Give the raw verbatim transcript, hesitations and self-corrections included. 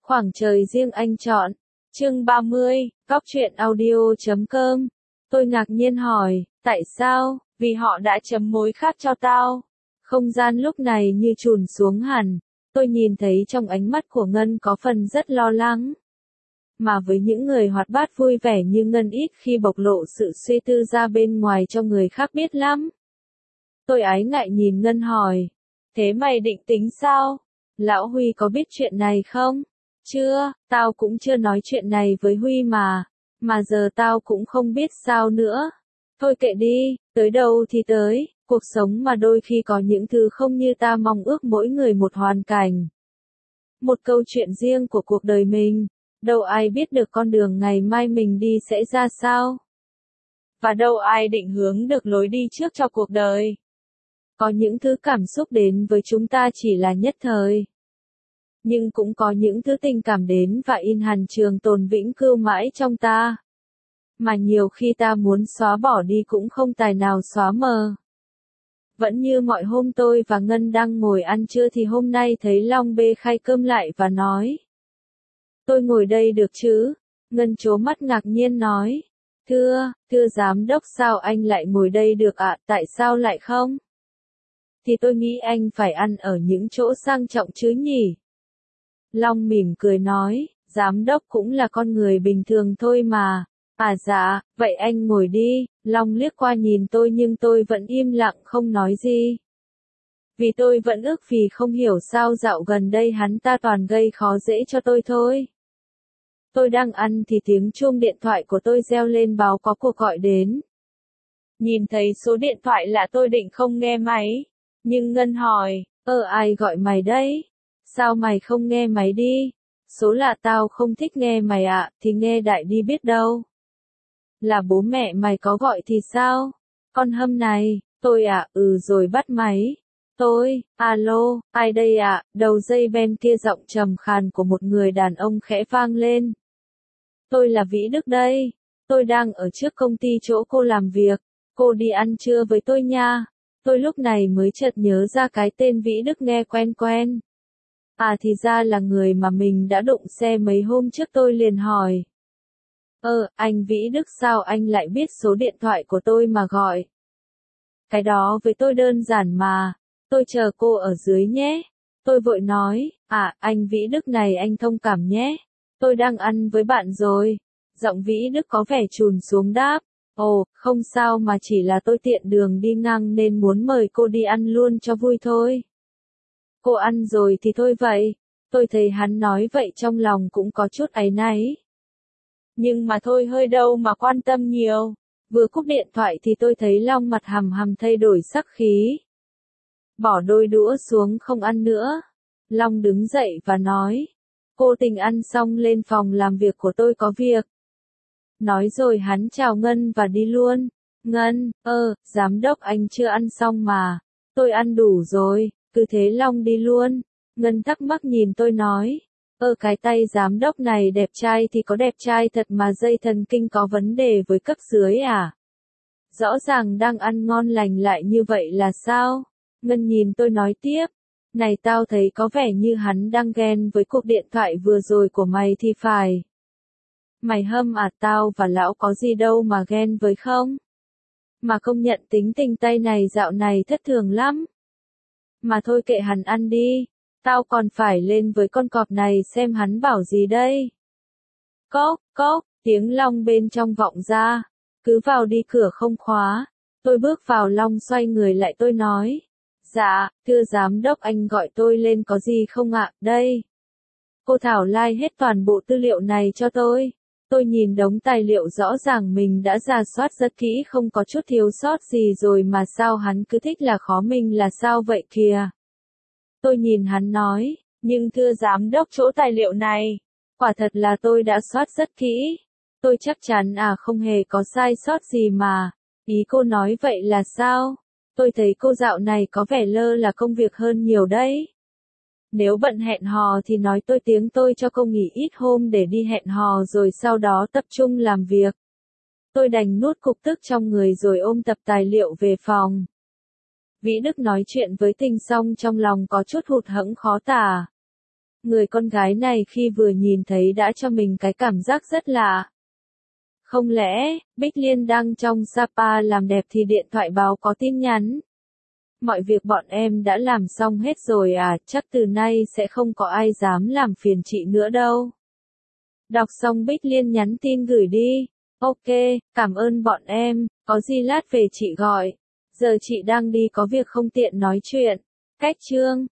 Khoảng trời riêng anh chọn. Chương ba mươi, Góc truyện audio chấm com. Tôi ngạc nhiên hỏi, tại sao? Vì họ đã chấm mối khác cho tao. Không gian lúc này như chùn xuống hẳn. Tôi nhìn thấy trong ánh mắt của Ngân có phần rất lo lắng. Mà với những người hoạt bát vui vẻ như Ngân ít khi bộc lộ sự suy tư ra bên ngoài cho người khác biết lắm. Tôi ái ngại nhìn Ngân hỏi. Thế mày định tính sao? Lão Huy có biết chuyện này không? Chưa, tao cũng chưa nói chuyện này với Huy mà. Mà giờ tao cũng không biết sao nữa. Thôi kệ đi, tới đâu thì tới. Cuộc sống mà đôi khi có những thứ không như ta mong ước, mỗi người một hoàn cảnh. Một câu chuyện riêng của cuộc đời mình. Đâu ai biết được con đường ngày mai mình đi sẽ ra sao. Và đâu ai định hướng được lối đi trước cho cuộc đời. Có những thứ cảm xúc đến với chúng ta chỉ là nhất thời. Nhưng cũng có những thứ tình cảm đến và in hằn trường tồn vĩnh cửu mãi trong ta. Mà nhiều khi ta muốn xóa bỏ đi cũng không tài nào xóa mờ. Vẫn như mọi hôm tôi và Ngân đang ngồi ăn trưa thì hôm nay thấy Long bê khay cơm lại và nói. Tôi ngồi đây được chứ? Ngân trố mắt ngạc nhiên nói. Thưa, thưa giám đốc, sao anh lại ngồi đây được ạ? Tại sao lại không? Thì tôi nghĩ anh phải ăn ở những chỗ sang trọng chứ nhỉ? Long mỉm cười nói, giám đốc cũng là con người bình thường thôi mà. À dạ, vậy anh ngồi đi. Long liếc qua nhìn tôi nhưng tôi vẫn im lặng không nói gì. Vì tôi vẫn ước vì không hiểu sao dạo gần đây hắn ta toàn gây khó dễ cho tôi thôi. Tôi đang ăn thì tiếng chuông điện thoại của tôi reo lên báo có cuộc gọi đến. Nhìn thấy số điện thoại lạ tôi định không nghe máy. Nhưng Ngân hỏi, ơ ai gọi mày đấy? Sao mày không nghe máy đi? Số lạ tao không thích nghe mày ạ, thì nghe đại đi biết đâu. Là bố mẹ mày có gọi thì sao? Con hâm này, tôi ạ, ừ rồi bắt máy. Tôi, alo, ai đây ạ? Đầu dây bên kia giọng trầm khàn của một người đàn ông khẽ vang lên. Tôi là Vĩ Đức đây. Tôi đang ở trước công ty chỗ cô làm việc. Cô đi ăn trưa với tôi nha. Tôi lúc này mới chợt nhớ ra cái tên Vĩ Đức nghe quen quen. À thì ra là người mà mình đã đụng xe mấy hôm trước. Tôi liền hỏi. Ơ, anh Vĩ Đức, sao anh lại biết số điện thoại của tôi mà gọi? Cái đó với tôi đơn giản mà. Tôi chờ cô ở dưới nhé. Tôi vội nói, à, anh Vĩ Đức này anh thông cảm nhé. Tôi đang ăn với bạn rồi. Giọng Vĩ Đức có vẻ chùn xuống đáp. Ồ, không sao mà chỉ là tôi tiện đường đi ngang nên muốn mời cô đi ăn luôn cho vui thôi. Cô ăn rồi thì thôi vậy. Tôi thấy hắn nói vậy trong lòng cũng có chút áy náy. Nhưng mà thôi hơi đâu mà quan tâm nhiều. Vừa cúp điện thoại thì tôi thấy Long mặt hằm hằm thay đổi sắc khí. Bỏ đôi đũa xuống không ăn nữa. Long đứng dậy và nói. Cô Tình ăn xong lên phòng làm việc của tôi có việc. Nói rồi hắn chào Ngân và đi luôn. Ngân, ơ, giám đốc anh chưa ăn xong mà. Tôi ăn đủ rồi, cứ thế Long đi luôn. Ngân thắc mắc nhìn tôi nói. Ơ cái tay giám đốc này đẹp trai thì có đẹp trai thật mà dây thần kinh có vấn đề với cấp dưới à? Rõ ràng đang ăn ngon lành lại như vậy là sao? Ngân nhìn tôi nói tiếp. Này tao thấy có vẻ như hắn đang ghen với cuộc điện thoại vừa rồi của mày thì phải. Mày hâm à? Tao và lão có gì đâu mà ghen với không? Mà công nhận tính tình tay này dạo này thất thường lắm. Mà thôi kệ hắn ăn đi. Tao còn phải lên với con cọp này xem hắn bảo gì đây. Cốc, cốc, tiếng Long bên trong vọng ra. Cứ vào đi, cửa không khóa. Tôi bước vào, Long xoay người lại tôi nói. Dạ, thưa giám đốc, anh gọi tôi lên có gì không ạ? Đây. Cô Thảo lai hết toàn bộ tư liệu này cho tôi. Tôi nhìn đống tài liệu rõ ràng mình đã rà soát rất kỹ, không có chút thiếu sót gì rồi mà sao hắn cứ thích là khó mình là sao vậy kìa. Tôi nhìn hắn nói, nhưng thưa giám đốc, chỗ tài liệu này, quả thật là tôi đã soát rất kỹ. Tôi chắc chắn à không hề có sai sót gì mà. Ý cô nói vậy là sao? Tôi thấy cô dạo này có vẻ lơ là công việc hơn nhiều đấy. Nếu bận hẹn hò thì nói tôi tiếng tôi cho cô nghỉ ít hôm để đi hẹn hò rồi sau đó tập trung làm việc. Tôi đành nuốt cục tức trong người rồi ôm tập tài liệu về phòng. Vĩ Đức nói chuyện với Tình xong trong lòng có chút hụt hẫng khó tả. Người con gái này khi vừa nhìn thấy đã cho mình cái cảm giác rất lạ. Không lẽ, Bích Liên đang trong Sapa làm đẹp thì điện thoại báo có tin nhắn? Mọi việc bọn em đã làm xong hết rồi à, chắc từ nay sẽ không có ai dám làm phiền chị nữa đâu. Đọc xong Bích Liên nhắn tin gửi đi. Ok, cảm ơn bọn em, có gì lát về chị gọi. Giờ chị đang đi có việc không tiện nói chuyện. Cách chương